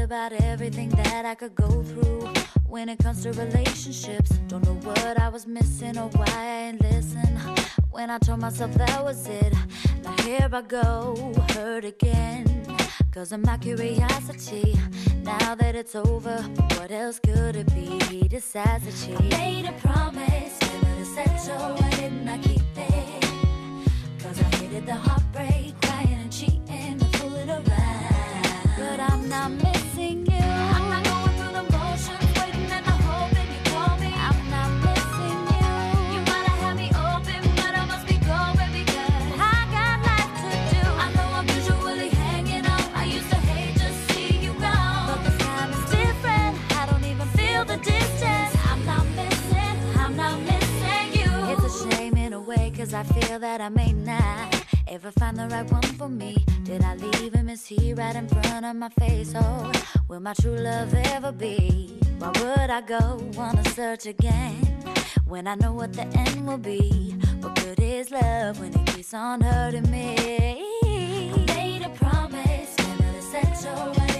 about everything that I could go through when it comes to relationships. Don't know what I was missing or why I ain't listen when I told myself that was it. Now here I go, hurt again, cause of my curiosity. Now that it's over, what else could it be? He decides to cheat. I made a promise, never to settle, why didn't I keep it? Cause I hated the heartbreak, crying and cheating, and fooling around. But I'm not missing you. I'm not going through the motions, waiting and I'm hoping you call me. I'm not missing you. You might have had me open, but I must be going because I got life to do. I know I'm visually hanging out. I used to hate just seeing you gone, but this time is different. I don't even feel the distance. I'm not missing you. It's a shame in a way, cause I feel that I may not ever find the right one for me. Did I leave him? Is he right in front of my face? Oh, will my true love ever be? Why would I go wanna search again when I know what the end will be? What good is love when it keeps on hurting me? I made a promise, never to settle.